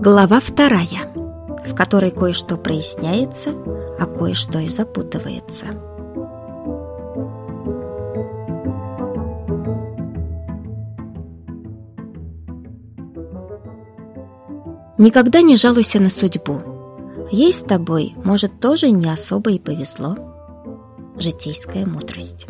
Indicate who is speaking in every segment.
Speaker 1: Глава 2, в которой кое-что проясняется, а кое-что и запутывается. Никогда не жалуйся на судьбу. Ей с тобой, может, тоже не особо и повезло. Житейская мудрость.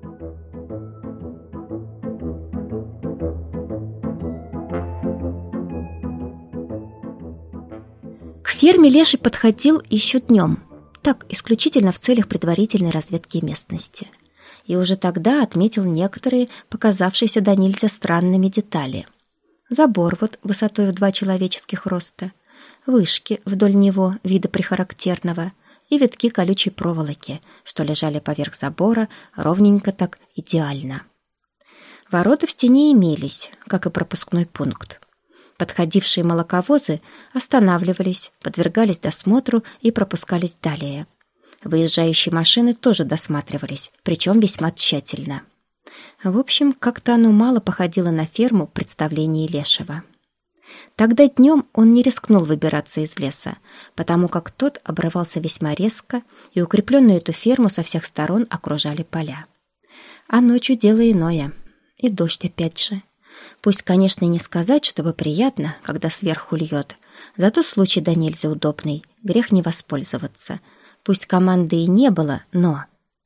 Speaker 1: К ферме Леший подходил еще днем, так исключительно в целях предварительной разведки местности. И уже тогда отметил некоторые показавшиеся до нельзя странными детали. Забор вот высотой в 2 человеческих роста, вышки вдоль него вида прихарактерного и витки колючей проволоки, что лежали поверх забора ровненько так идеально. Ворота в стене имелись, как и пропускной пункт. Подходившие молоковозы останавливались, подвергались досмотру и пропускались далее. Выезжающие машины тоже досматривались, причем весьма тщательно. В общем, как-то оно мало походило на ферму в представлении Лешего. Тогда днем он не рискнул выбираться из леса, потому как тот обрывался весьма резко, и укрепленную эту ферму со всех сторон окружали поля. А ночью дело иное. И дождь опять же. Пусть, конечно, не сказать, чтобы приятно, когда сверху льет, зато случай да нельзя удобный, грех не воспользоваться. Пусть команды и не было, но...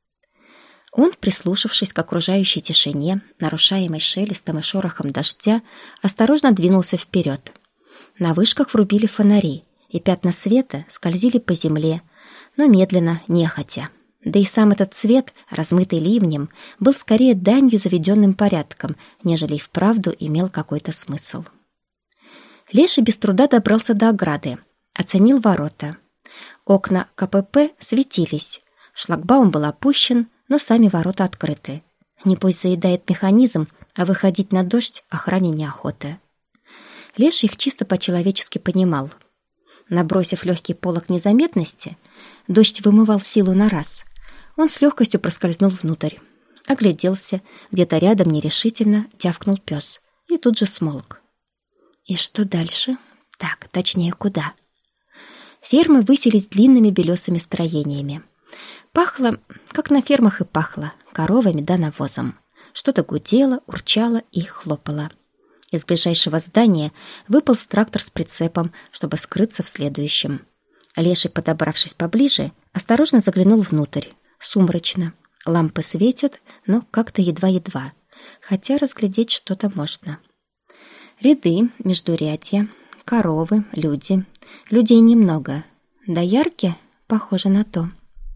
Speaker 1: Он, прислушавшись к окружающей тишине, нарушаемой шелестом и шорохом дождя, осторожно двинулся вперед. На вышках врубили фонари, и пятна света скользили по земле, но медленно, нехотя. Да и сам этот цвет, размытый ливнем, был скорее данью заведенным порядком, нежели и вправду имел какой-то смысл. Леший без труда добрался до ограды, оценил ворота. Окна КПП светились, шлагбаум был опущен, но сами ворота открыты. Небось заедает механизм, а выходить на дождь охране неохота. Леший их чисто по-человечески понимал. Набросив легкий полог незаметности, дождь вымывал силу на раз. Он с легкостью проскользнул внутрь. Огляделся, где-то рядом нерешительно тявкнул пес и тут же смолк. И что дальше? Так, точнее, куда? Фермы высились длинными белесыми строениями. Пахло, как на фермах и пахло, коровами да навозом. Что-то гудело, урчало и хлопало. Из ближайшего здания выполз трактор с прицепом, чтобы скрыться в следующем. Леший, подобравшись поближе, осторожно заглянул внутрь. Сумрачно. Лампы светят, но как-то едва-едва. Хотя разглядеть что-то можно. Ряды, междурядья, коровы, люди. Людей немного. Доярки? Похоже на то.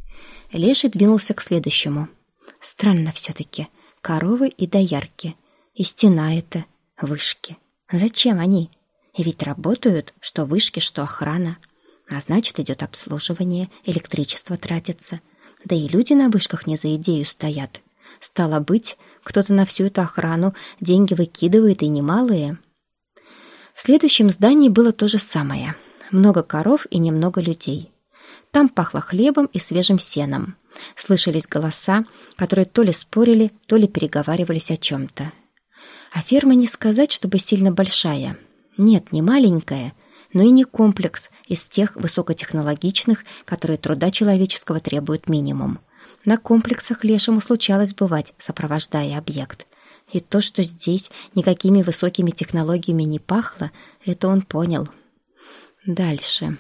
Speaker 1: Леший двинулся к следующему. Странно все-таки. Коровы и доярки. И стена эта. Вышки. Зачем они? И ведь работают, что вышки, что охрана. А значит, идет обслуживание, электричество тратится. Да и люди на вышках не за идею стоят. Стало быть, кто-то на всю эту охрану деньги выкидывает, и немалые. В следующем здании было то же самое. Много коров и немного людей. Там пахло хлебом и свежим сеном. Слышались голоса, которые то ли спорили, то ли переговаривались о чем-то. А ферма не сказать, чтобы сильно большая. Нет, не маленькая, но и не комплекс из тех высокотехнологичных, которые труда человеческого требуют минимум. На комплексах Лешему случалось бывать, сопровождая объект. И то, что здесь никакими высокими технологиями не пахло, это он понял. Дальше.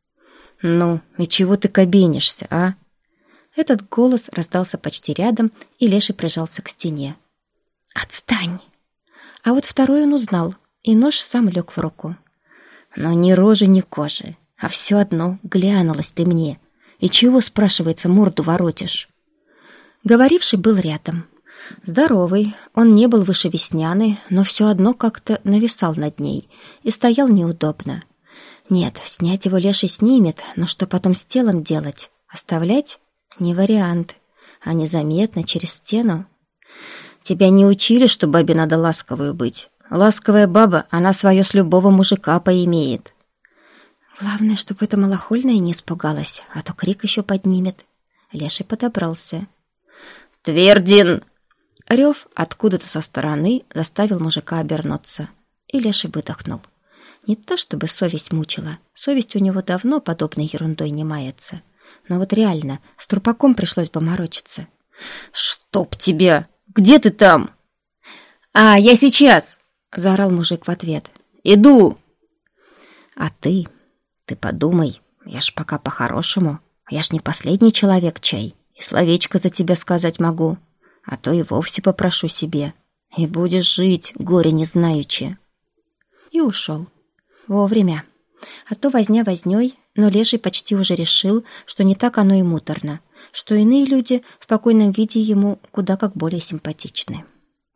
Speaker 1: «Ну, и чего ты кабенишься, а?» Этот голос раздался почти рядом, и Леший прижался к стене. «Отстань!» А вот второй он узнал, и нож сам лег в руку. «Но ни рожи, ни кожи, а все одно глянулась ты мне. И чего, спрашивается, морду воротишь?» Говоривший был рядом. Здоровый, он не был выше Весняны, но все одно как-то нависал над ней и стоял неудобно. Нет, снять его Леший снимет, но что потом с телом делать? Оставлять? Не вариант. А незаметно, через стену? Тебя не учили, что бабе надо ласковой быть. Ласковая баба, она свое с любого мужика поимеет. Главное, чтобы эта малохольная не испугалась, а то крик еще поднимет. Леший подобрался. «Твердин!» Рев откуда-то со стороны заставил мужика обернуться. И Леший выдохнул. Не то чтобы совесть мучила. Совесть у него давно подобной ерундой не мается. Но вот реально, с трупаком пришлось бы морочиться.
Speaker 2: «Чтоб тебя! Где ты там?» «А, я сейчас!» — заорал мужик в ответ. «Иду!»
Speaker 1: «А ты подумай, я ж пока по-хорошему. Я ж не последний человек, чай. И словечко за тебя сказать могу. А то и вовсе попрошу себе. И будешь жить, горе не знаючи». И ушел. Вовремя. А то возня вознёй, но Леший почти уже решил, что не так оно и муторно, что иные люди в покойном виде ему куда как более симпатичны.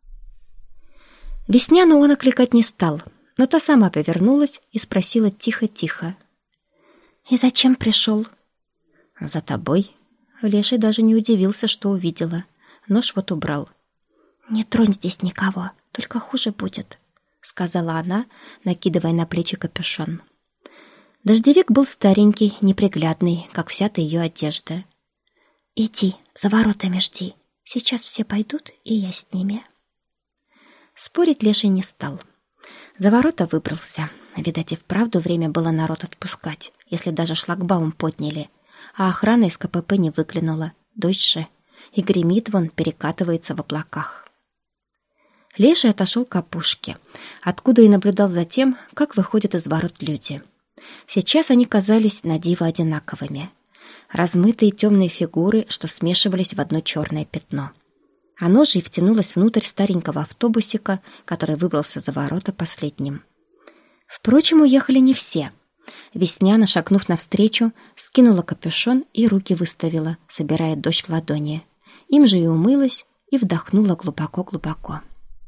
Speaker 1: Весняну он окликать не стал, но та сама повернулась и спросила тихо-тихо. «И зачем пришел?» «За тобой». Леший даже не удивился, что увидела. Нож вот убрал. «Не тронь здесь никого, только хуже будет», — сказала она, накидывая на плечи капюшон. Дождевик был старенький, неприглядный, как вся-то ее одежда. «Иди, за воротами жди. Сейчас все пойдут, и я с ними». Спорить Леший не стал. За ворота выбрался. Видать, и вправду время было народ отпускать, если даже шлагбаум подняли. А охрана из КПП не выглянула. Дождь же. И гремит вон, перекатывается в облаках. Леший отошел к опушке, откуда и наблюдал за тем, как выходят из ворот люди. Сейчас они казались на диво одинаковыми. Размытые темные фигуры, что смешивались в одно черное пятно. Оно же и втянулось внутрь старенького автобусика, который выбрался за ворота последним. Впрочем, уехали не все. Весняна, шагнув навстречу, скинула капюшон и руки выставила, собирая дождь в ладони. Им же и умылась, и вдохнула глубоко-глубоко.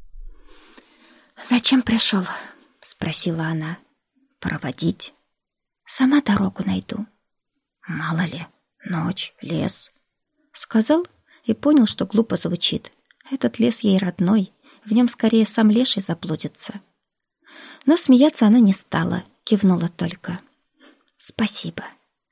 Speaker 1: «Зачем пришел?» — спросила она. «Проводить. Сама дорогу найду». «Мало ли, ночь, лес», — сказал и понял, что глупо звучит. Этот лес ей родной, в нем скорее сам Леший заблудится. Но смеяться она не стала, кивнула только. «Спасибо».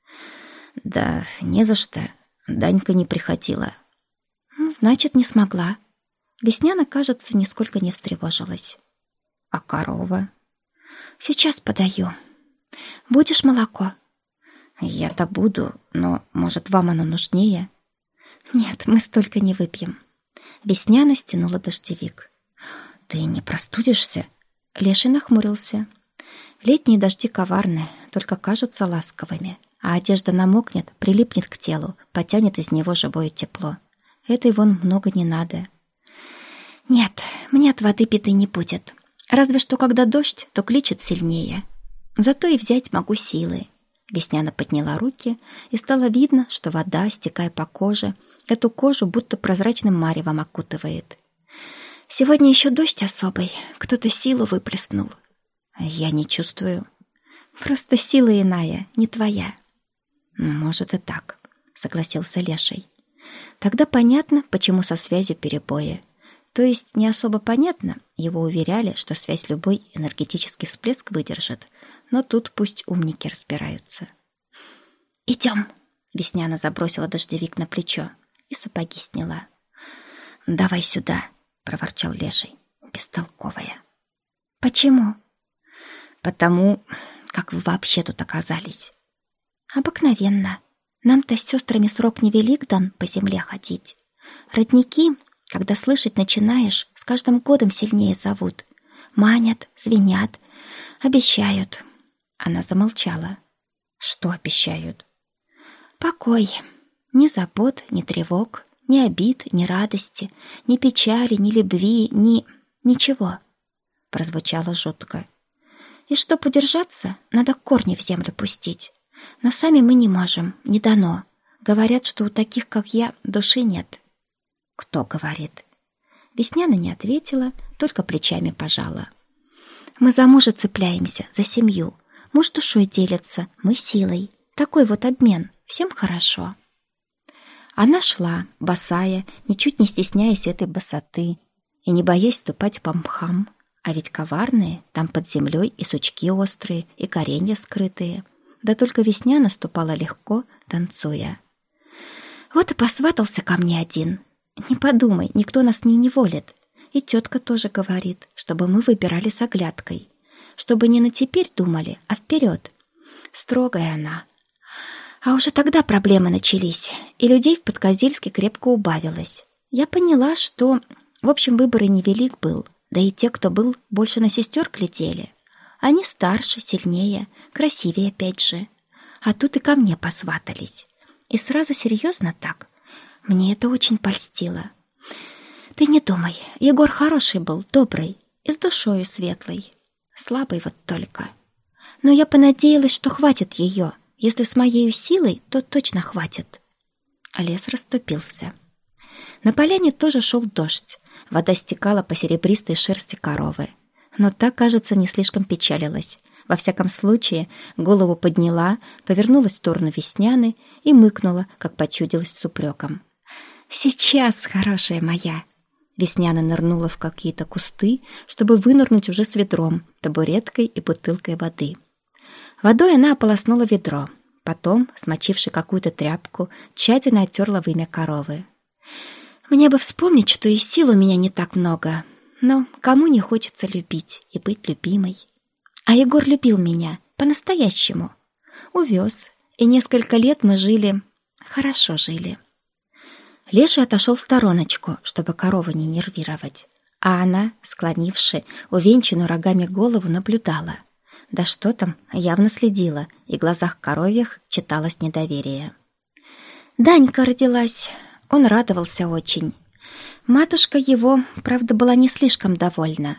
Speaker 2: «Да не за что. Данька не приходила».
Speaker 1: «Значит, не смогла». Весняна, кажется, нисколько не встревожилась.
Speaker 2: «А корова?»
Speaker 1: «Сейчас подаю. Будешь молоко?»
Speaker 2: «Я-то буду, но, может, вам оно нужнее?»
Speaker 1: «Нет, мы столько не выпьем». Весняна стянула дождевик.
Speaker 2: «Ты не простудишься?»
Speaker 1: Леший нахмурился. Летние дожди коварны, только кажутся ласковыми, а одежда намокнет, прилипнет к телу, потянет из него живое тепло. Этой вон много не надо. «Нет, мне от воды беды не будет. Разве что, когда дождь, то кличет сильнее. Зато и взять могу силы». Весняна подняла руки, и стало видно, что вода, стекая по коже, эту кожу будто прозрачным маревом окутывает. «Сегодня еще дождь особый, кто-то силу выплеснул».
Speaker 2: «Я не чувствую».
Speaker 1: «Просто сила иная, не твоя».
Speaker 2: «Может, и так», — согласился Леший.
Speaker 1: Тогда понятно, почему со связью перебои. То есть не особо понятно, его уверяли, что связь любой энергетический всплеск выдержит, но тут пусть умники разбираются. «Идем!» — Весняна забросила дождевик на плечо и сапоги сняла.
Speaker 2: «Давай сюда!» — проворчал Леший. «Бестолковая».
Speaker 1: «Почему?»
Speaker 2: «Потому, как вы вообще тут оказались».
Speaker 1: «Обыкновенно. Нам-то с сестрами срок невелик дан по земле ходить. Родники, когда слышать начинаешь, с каждым годом сильнее зовут. Манят, звенят, обещают». Она замолчала.
Speaker 2: «Что обещают?»
Speaker 1: «Покой. Ни забот, ни тревог, ни обид, ни радости, ни печали, ни любви, ни... ничего». Прозвучало жутко. «И чтоб удержаться, надо корни в землю пустить. Но сами мы не можем, не дано. Говорят, что у таких, как я, души нет».
Speaker 2: «Кто говорит?»
Speaker 1: Весняна не ответила, только плечами пожала. «Мы за мужа цепляемся, за семью. Муж душой делится, мы силой. Такой вот обмен. Всем хорошо». Она шла, босая, ничуть не стесняясь этой босоты и не боясь ступать по мхам. А ведь коварные, там под землей и сучки острые, и коренья скрытые. Да только Весняна ступала легко, танцуя. Вот и посватался ко мне один. Не подумай, никто нас не неволит. И тетка тоже говорит, чтобы мы выбирали с оглядкой. чтобы не на теперь думали, а вперед. Строгая она. А уже тогда проблемы начались, и людей в Подкозельске крепко убавилось. Я поняла, что, в общем, выбор и невелик был, да и те, кто был, больше на сестер глядели. Они старше, сильнее, красивее опять же. А тут и ко мне посватались. И сразу серьезно так. Мне это очень польстило. Ты не думай, Егор хороший был, добрый и с душою светлый. Слабый вот только. Но я понадеялась, что хватит ее. Если с моей силой, то точно хватит. А лес расступился. На поляне тоже шел дождь. Вода стекала по серебристой шерсти коровы. Но та, кажется, не слишком печалилась. Во всяком случае, голову подняла, повернулась в сторону Весняны и мыкнула, как почудилась с упреком. «Сейчас, хорошая моя!» Весняна нырнула в какие-то кусты, чтобы вынырнуть уже с ведром, табуреткой и бутылкой воды. Водой она ополоснула ведро. Потом, смочивши какую-то тряпку, тщательно оттерла вымя коровы. «Мне бы вспомнить, что и сил у меня не так много. Но кому не хочется любить и быть любимой? А Егор любил меня по-настоящему. Увез, и несколько лет мы жили, хорошо жили». Леший отошел в стороночку, чтобы корову не нервировать, а она, склонивши увенчанную рогами голову, наблюдала. Да что там, явно следила, и в глазах коровьих читалось недоверие. Данька родилась, он радовался очень. Матушка его, правда, была не слишком довольна.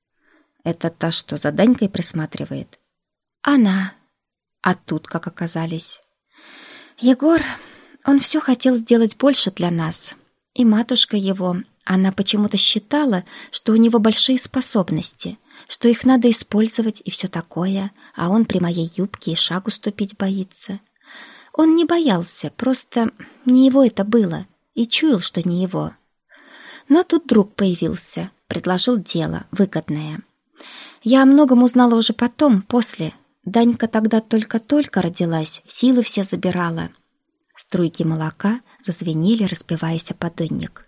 Speaker 1: «Это та, что за Данькой присматривает?» «Она». А тут как оказались? Егор, он все хотел сделать больше для нас. И матушка его, она почему-то считала, что у него большие способности, что их надо использовать и все такое, а он при моей юбке и шагу ступить боится. Он не боялся, просто не его это было, и чуял, что не его. Но тут друг появился, предложил дело, выгодное. Я о многом узнала уже потом, после. Данька тогда только-только родилась, силы все забирала. Струйки молока зазвенели, разбиваясь о поддонник.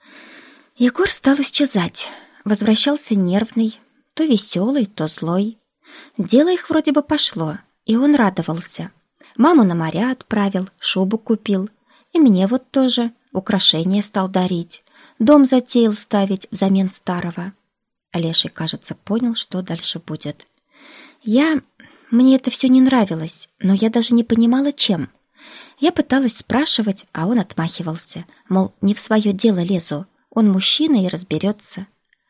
Speaker 1: Егор стал исчезать, возвращался нервный, то веселый, то злой. Дело их вроде бы пошло, и он радовался. Маму на моря отправил, шубу купил. И мне вот тоже украшения стал дарить. Дом затеял ставить взамен старого. Леший, кажется, понял, что дальше будет. Мне это все не нравилось, но я даже не понимала, чем. Я пыталась спрашивать, а он отмахивался, мол, не в свое дело лезу, он мужчина и разберется.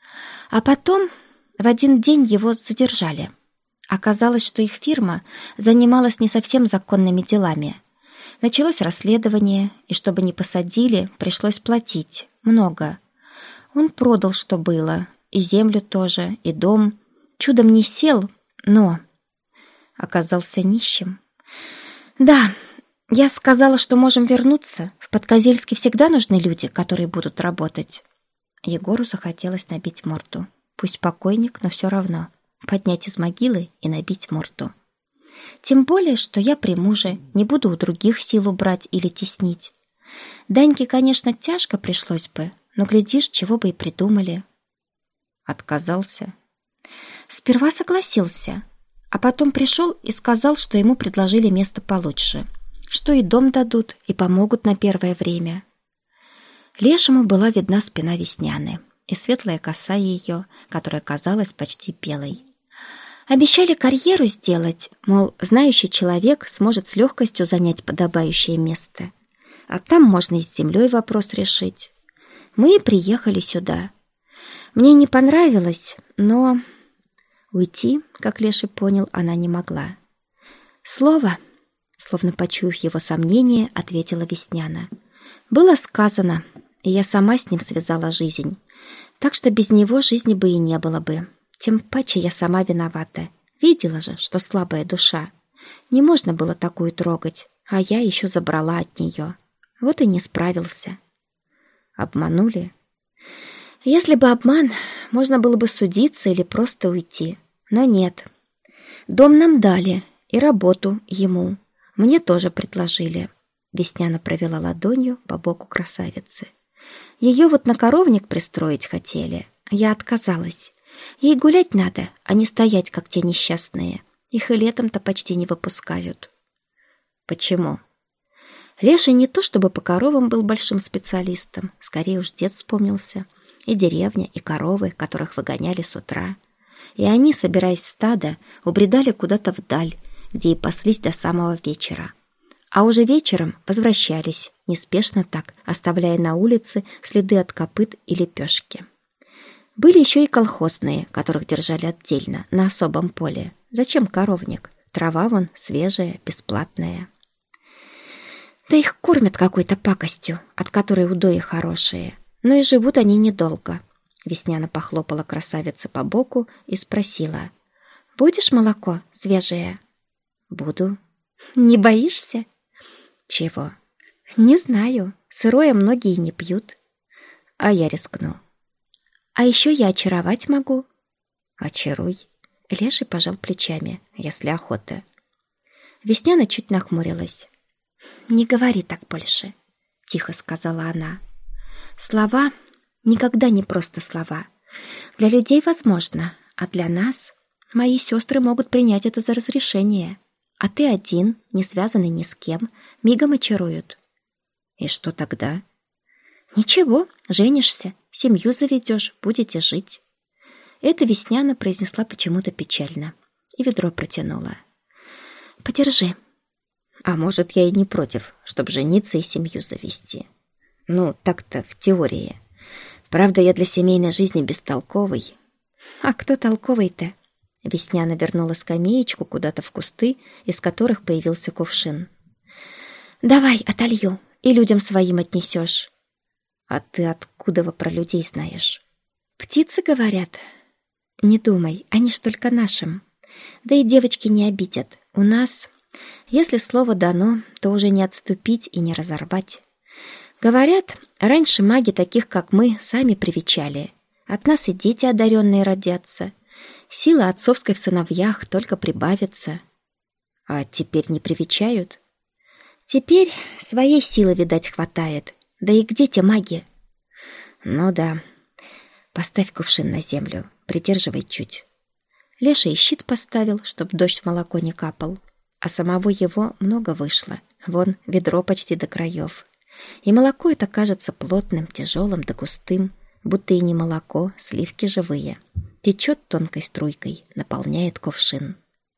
Speaker 1: А потом в один день его задержали. Оказалось, что их фирма занималась не совсем законными делами. Началось расследование, и чтобы не посадили, пришлось платить. Много. Он продал, что было, и землю тоже, и дом. Чудом не сел, но оказался нищим. Да, я сказала, что можем вернуться. В Подкозельске всегда нужны люди, которые будут работать. Егору захотелось набить морду. Пусть покойник, но все равно. Поднять из могилы и набить морду. Тем более, что я при муже, не буду у других силу брать или теснить. Даньке, конечно, тяжко пришлось бы, но, глядишь, чего бы и придумали. Отказался. Сперва согласился, а потом пришел и сказал, что ему предложили место получше, что и дом дадут, и помогут на первое время. Лешему была видна спина Весняны и светлая коса ее, которая казалась почти белой. Обещали карьеру сделать, мол, знающий человек сможет с легкостью занять подобающее место. А там можно и с землей вопрос решить. Мы и приехали сюда. Мне не понравилось, но уйти, как Леший понял, она не могла. Слово, словно почуяв его сомнение, ответила Весняна. Было сказано, и я сама с ним связала жизнь. Так что без него жизни бы и не было бы. Тем паче я сама виновата. Видела же, что слабая душа. Не можно было такую трогать, а я еще забрала от нее. Вот и не справился. Обманули? Если бы обман, можно было бы судиться или просто уйти. Но нет. Дом нам дали, и работу ему. Мне тоже предложили. Весняна провела ладонью по боку красавицы. Ее вот на коровник пристроить хотели. Я отказалась. Ей гулять надо, а не стоять, как те несчастные. Их и летом-то почти не выпускают.
Speaker 2: Почему?
Speaker 1: Леша не то чтобы по коровам был большим специалистом, скорее уж дед вспомнился. И деревня, и коровы, которых выгоняли с утра. И они, собираясь в стадо, убредали куда-то вдаль, где и паслись до самого вечера. А уже вечером возвращались, неспешно так, оставляя на улице следы от копыт и лепешки. Были еще и колхозные, которых держали отдельно, на особом поле. Зачем коровник? Трава вон свежая, бесплатная. Да их кормят какой-то пакостью, от которой удои хорошие. Но и живут они недолго. Весняна похлопала красавице по боку и спросила: «Будешь молоко свежее?» «Буду». «Не боишься?» «Чего?» «Не знаю. Сырое многие не пьют». «А я рискну». «А еще я очаровать могу». «Очаруй». Леший пожал плечами, если охота. Весняна чуть нахмурилась. «Не говори так больше», — тихо сказала она. «Слова никогда не просто слова. Для людей возможно, а для нас мои сестры могут принять это за разрешение. А ты один, не связанный ни с кем, мигом очаруют». «И что тогда?» «Ничего, женишься, семью заведешь, будете жить». Это Весняна произнесла почему-то печально и ведро протянула. «Подержи». «А может, я и не против, чтобы жениться и семью завести. Ну, так-то в теории. Правда, я для семейной жизни бестолковый». «А кто толковый-то?» Весняна вернула скамеечку куда-то в кусты, из которых появился кувшин. «Давай, отолью, и людям своим отнесешь». «А ты откуда про людей знаешь?» «Птицы говорят». «Не думай, они ж только нашим. Да и девочки не обидят. У нас, если слово дано, то уже не отступить и не разорвать. Говорят, раньше маги таких, как мы, сами привечали. От нас и дети одаренные родятся. Сила отцовской в сыновьях только прибавится». «А теперь не привечают?» «Теперь своей силы, видать, хватает. Да и где те маги?» «Ну да. Поставь кувшин на землю, придерживай чуть». Леша и щит поставил, чтоб дождь в молоко не капал. А самого его много вышло. Вон, ведро почти до краев. И молоко это кажется плотным, тяжелым да густым, будто и не молоко, сливки живые. Течет тонкой струйкой, наполняет кувшин.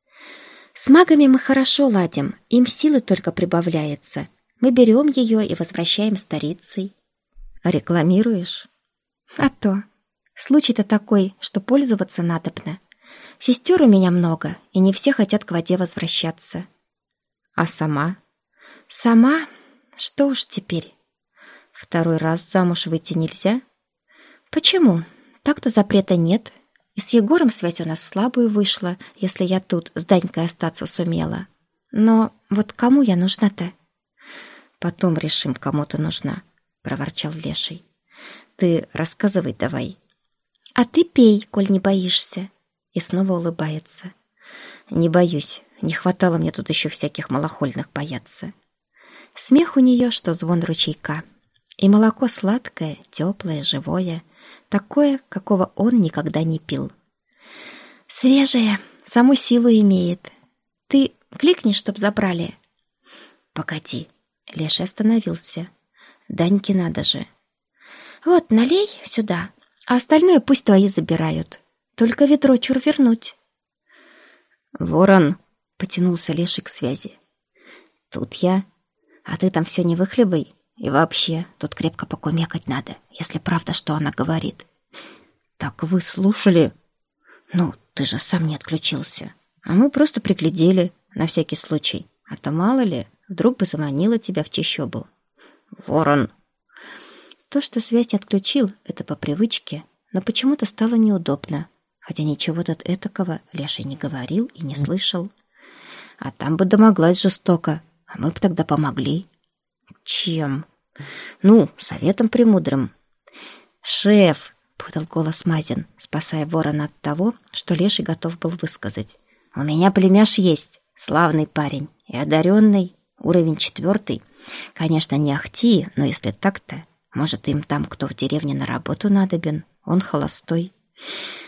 Speaker 1: «С магами мы хорошо ладим, им силы только прибавляется. Мы берем ее и возвращаем старицей».
Speaker 2: «Рекламируешь?»
Speaker 1: «А то. Случай-то такой, что пользоваться надобно. Сестер у меня много, и не все хотят к воде возвращаться».
Speaker 2: «А сама?»
Speaker 1: «Сама? Что уж теперь?»
Speaker 2: «Второй раз замуж выйти нельзя?»
Speaker 1: «Почему? Так-то запрета нет. И с Егором связь у нас слабую вышла, если я тут с Данькой остаться сумела. Но вот кому я нужна-то?»
Speaker 2: «Потом решим, кому ты нужна», — проворчал Леший. «Ты рассказывай давай».
Speaker 1: «А ты пей, коль не боишься». И снова улыбается.
Speaker 2: «Не боюсь. Не хватало мне тут еще всяких малохольных бояться».
Speaker 1: Смех у нее, что звон ручейка. И молоко сладкое, теплое, живое. Такое, какого он никогда не пил. «Свежее, саму силу имеет. Ты кликни, чтоб забрали».
Speaker 2: «Погоди». Леша остановился. «Даньке надо же».
Speaker 1: «Вот, налей сюда, а остальное пусть твои забирают. Только ведро чур вернуть».
Speaker 2: «Ворон», — потянулся Леший к связи. «Тут я. А ты там все не выхлебай. И вообще, тут крепко покумекать надо, если правда, что она говорит». «Так вы слушали?» «Ну, ты же сам не отключился. А мы просто приглядели, на всякий случай. А то мало ли, вдруг бы заманила тебя в чащобу». «Ворон!»
Speaker 1: То, что связь не отключил, это по привычке, но почему-то стало неудобно. Хотя ничего-то этакого Леший не говорил и не слышал.
Speaker 2: «А там бы домоглась жестоко, а мы бы тогда помогли». «Чем?» «Ну, советом премудрым». «Шеф!» — подал голос Мазин, спасая ворона от того, что Леший готов был высказать. «У меня племяш есть, славный парень и одаренный, уровень 4. Конечно, не ахти, но если так-то, может, им там кто в деревне на работу надобен, он холостой».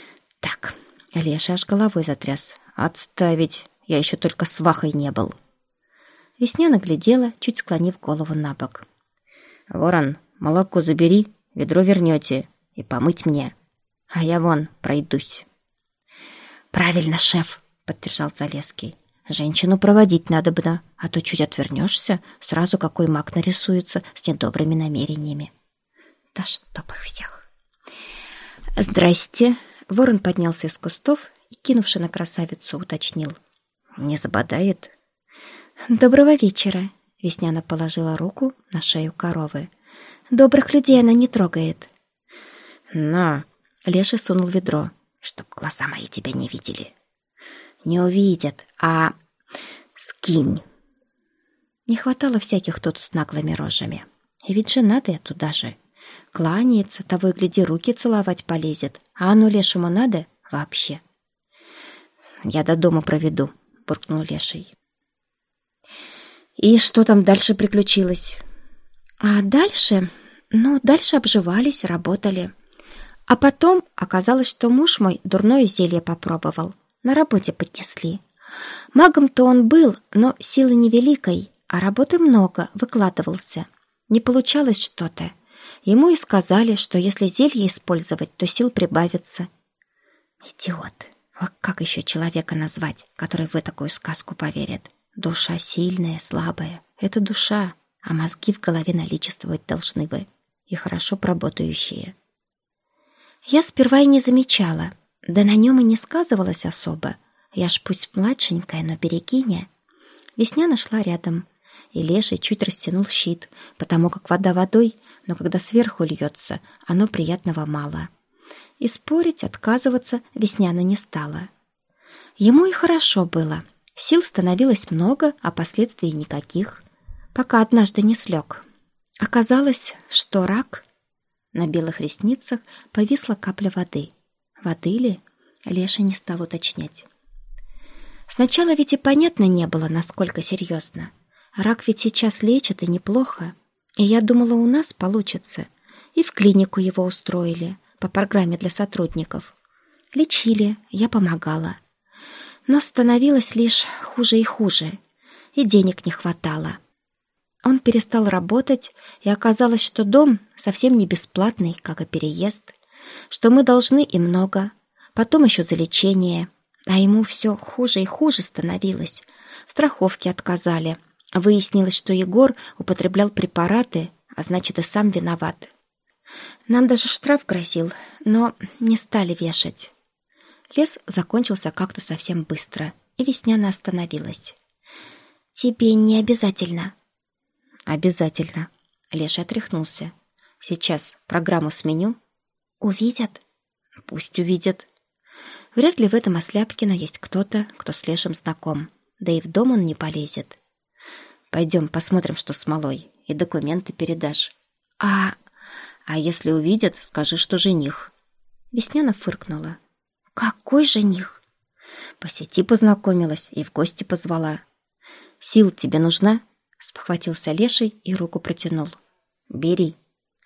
Speaker 2: Так, Леша аж головой затряс. Отставить, я еще только свахой не был. Весняна глядела, чуть склонив голову на бок. Ворон, молоко забери, ведро вернете и помыть мне. А я вон пройдусь. Правильно, шеф, поддержал Залесский. Женщину проводить надобно, а то чуть отвернешься, сразу какой маг нарисуется с недобрыми намерениями. Да чтоб их всех. Здрасте. Ворон поднялся из кустов и, кинувши на красавицу, уточнил. Не забодает? Доброго вечера. Весняна положила руку на шею коровы. Добрых людей она не трогает. На. Леший сунул ведро, чтоб глаза мои тебя не видели. Не увидят, а скинь. Не хватало всяких тут с наглыми рожами. И ведь женатая туда же. Кланяется, того и гляди, руки целовать полезет. А оно лешему надо вообще. Я до дома проведу, буркнул Леший. И что там дальше приключилось? А дальше? Ну, дальше обживались, работали. А потом оказалось, что муж мой дурное зелье попробовал. На работе поднесли. Магом-то он был, но силы невеликой, а работы много, выкладывался. Не получалось что-то. Ему и сказали, что если зелье использовать, то сил прибавится. Идиот. Вот как еще человека назвать, который в такую сказку поверит? Душа сильная, слабая. Это душа, а мозги в голове наличествовать должны бы. И хорошо работающие. Я сперва и не замечала. Да на нем и не сказывалось особо. Я ж пусть младшенькая, но берегиня. Весняна шла рядом, и Леший чуть растянул щит, потому как вода водой, но когда сверху льется, оно приятного мало. И спорить, отказываться Весняна не стала. Ему и хорошо было. Сил становилось много, а последствий никаких. Пока однажды не слег. Оказалось, что рак. На белых ресницах повисла капля воды. Воды ли? Леший не стал уточнять. Сначала ведь и понятно не было, насколько серьезно. Рак ведь сейчас лечат и неплохо. И я думала, у нас получится. И в клинику его устроили по программе для сотрудников. Лечили, я помогала. Но становилось лишь хуже и хуже. И денег не хватало. Он перестал работать, и оказалось, что дом совсем не бесплатный, как и переезд, что мы должны и много, потом еще за лечение, а ему все хуже и хуже становилось. В страховке отказали. Выяснилось, что Егор употреблял препараты, а значит и сам виноват. Нам даже штраф грозил, но не стали вешать. Лес закончился как-то совсем быстро, и Весняна остановилась. «Тебе не обязательно». «Обязательно». Леша отряхнулся. «Сейчас программу сменю». «Увидят?» «Пусть увидят». Вряд ли в этом Осляпкино есть кто-то, кто с Лешем знаком. Да и в дом он не полезет. «Пойдем посмотрим, что с малой, и документы передашь». А если увидят, скажи, что жених». Весняна фыркнула. «Какой жених?» «По сети познакомилась и в гости позвала». «Сил тебе нужна?» Спохватился Леший и руку протянул. «Бери».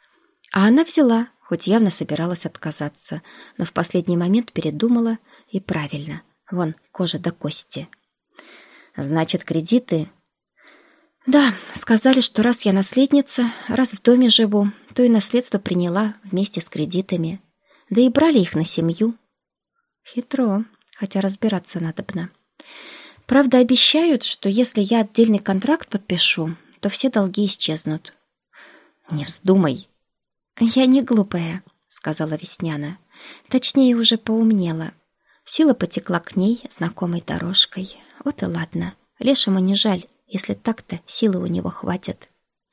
Speaker 2: А она взяла, хоть явно собиралась отказаться, но в последний момент передумала, и правильно. Вон, кожа до кости. «Значит, кредиты?» «Да, сказали, что раз я наследница, раз в доме живу, то и наследство приняла вместе с кредитами. Да и брали их на семью». Хитро, хотя разбираться надобно. Правда, обещают, что если я отдельный контракт подпишу, то все долги исчезнут. «Не вздумай». «Я не глупая», — сказала Весняна. Точнее, уже поумнела. Сила потекла к ней знакомой дорожкой. Вот и ладно. Лешему не жаль, если так-то силы у него хватит.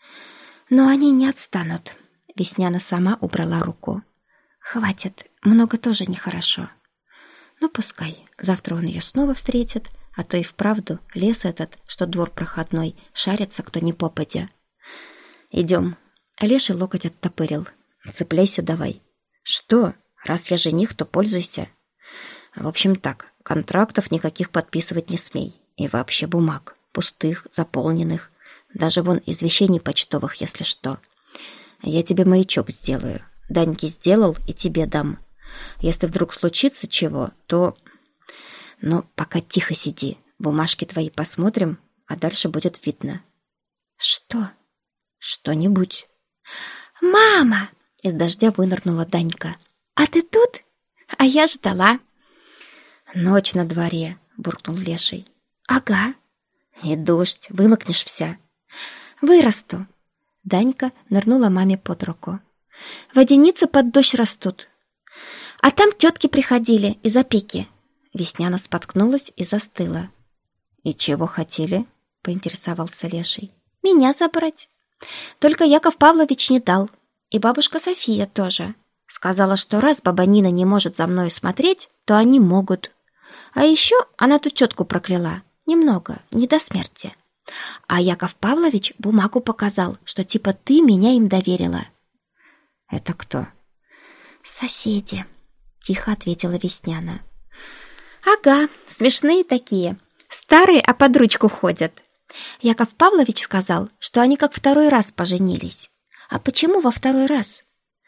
Speaker 2: Но они не отстанут. Весняна сама убрала руку. Хватит, много тоже нехорошо. Ну, пускай. Завтра он ее снова встретит, а то и вправду лес этот, что двор проходной, шарится кто ни попадя. «Идем». Леший локоть оттопырил. «Цепляйся давай». «Что? Раз я жених, то пользуйся». «В общем так, контрактов никаких подписывать не смей. И вообще бумаг. Пустых, заполненных. Даже вон извещений почтовых, если что. Я тебе маячок сделаю. Даньке сделал и тебе дам. Если вдруг случится чего, то... Но пока тихо сиди, бумажки твои посмотрим, а дальше будет видно».
Speaker 1: «Что?»
Speaker 2: «Что-нибудь».
Speaker 1: «Мама!» — из дождя вынырнула Данька. «А ты тут? А я ждала».
Speaker 2: «Ночь на дворе», — буркнул Леший.
Speaker 1: «Ага».
Speaker 2: «И дождь, вымокнешь вся».
Speaker 1: «Вырасту». Данька нырнула маме под руку. «Водяницы под дождь растут. А там тетки приходили из опеки».
Speaker 2: Весняна споткнулась и застыла. «И чего хотели?» — поинтересовался Леший.
Speaker 1: «Меня забрать. Только Яков Павлович не дал. И бабушка София тоже. Сказала, что раз баба Нина не может за мною смотреть, то они могут. А еще она ту тетку прокляла. Немного, не до смерти. А Яков Павлович бумагу показал, что типа ты меня им доверила».
Speaker 2: «Это кто?»
Speaker 1: «Соседи», — тихо ответила Весняна. «Ага, смешные такие. Старые, а под ручку ходят. Яков Павлович сказал, что они как второй раз поженились. А почему во второй раз?»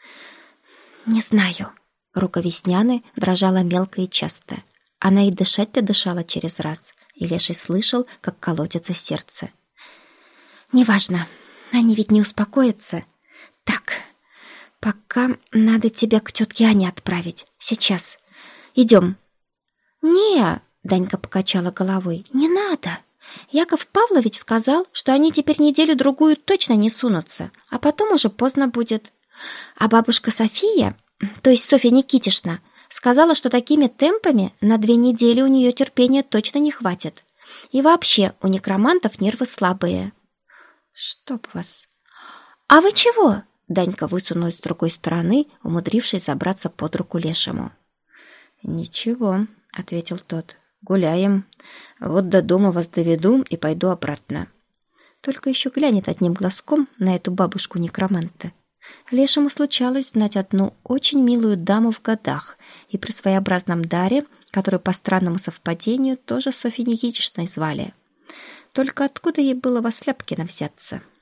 Speaker 1: «Не знаю».
Speaker 2: Рука Весняны дрожала мелко и часто. Она и дышать-то дышала через раз, и Леший слышал, как колотится сердце.
Speaker 1: «Неважно, они ведь не успокоятся. Так, пока надо тебя к тетке Ане отправить. Сейчас. Идем». «Не», — Данька покачала головой, — «не надо. Яков Павлович сказал, что они теперь неделю-другую точно не сунутся, а потом уже поздно будет. А бабушка София, то есть Софья Никитишна, сказала, что такими темпами на 2 недели у нее терпения точно не хватит. И вообще у некромантов нервы слабые».
Speaker 2: «Чтоб вас!»
Speaker 1: «А вы чего?»
Speaker 2: Данька высунулась с другой стороны, умудрившись забраться под руку Лешему. «Ничего», — ответил тот. «Гуляем. Вот до дома вас доведу и пойду обратно». Только еще глянет одним глазком на эту бабушку-некроманта. Лешему случалось знать одну очень милую даму в годах и при своеобразном даре, которую по странному совпадению тоже Софьей Никитичной звали. Только откуда ей было во Сляпкино взяться?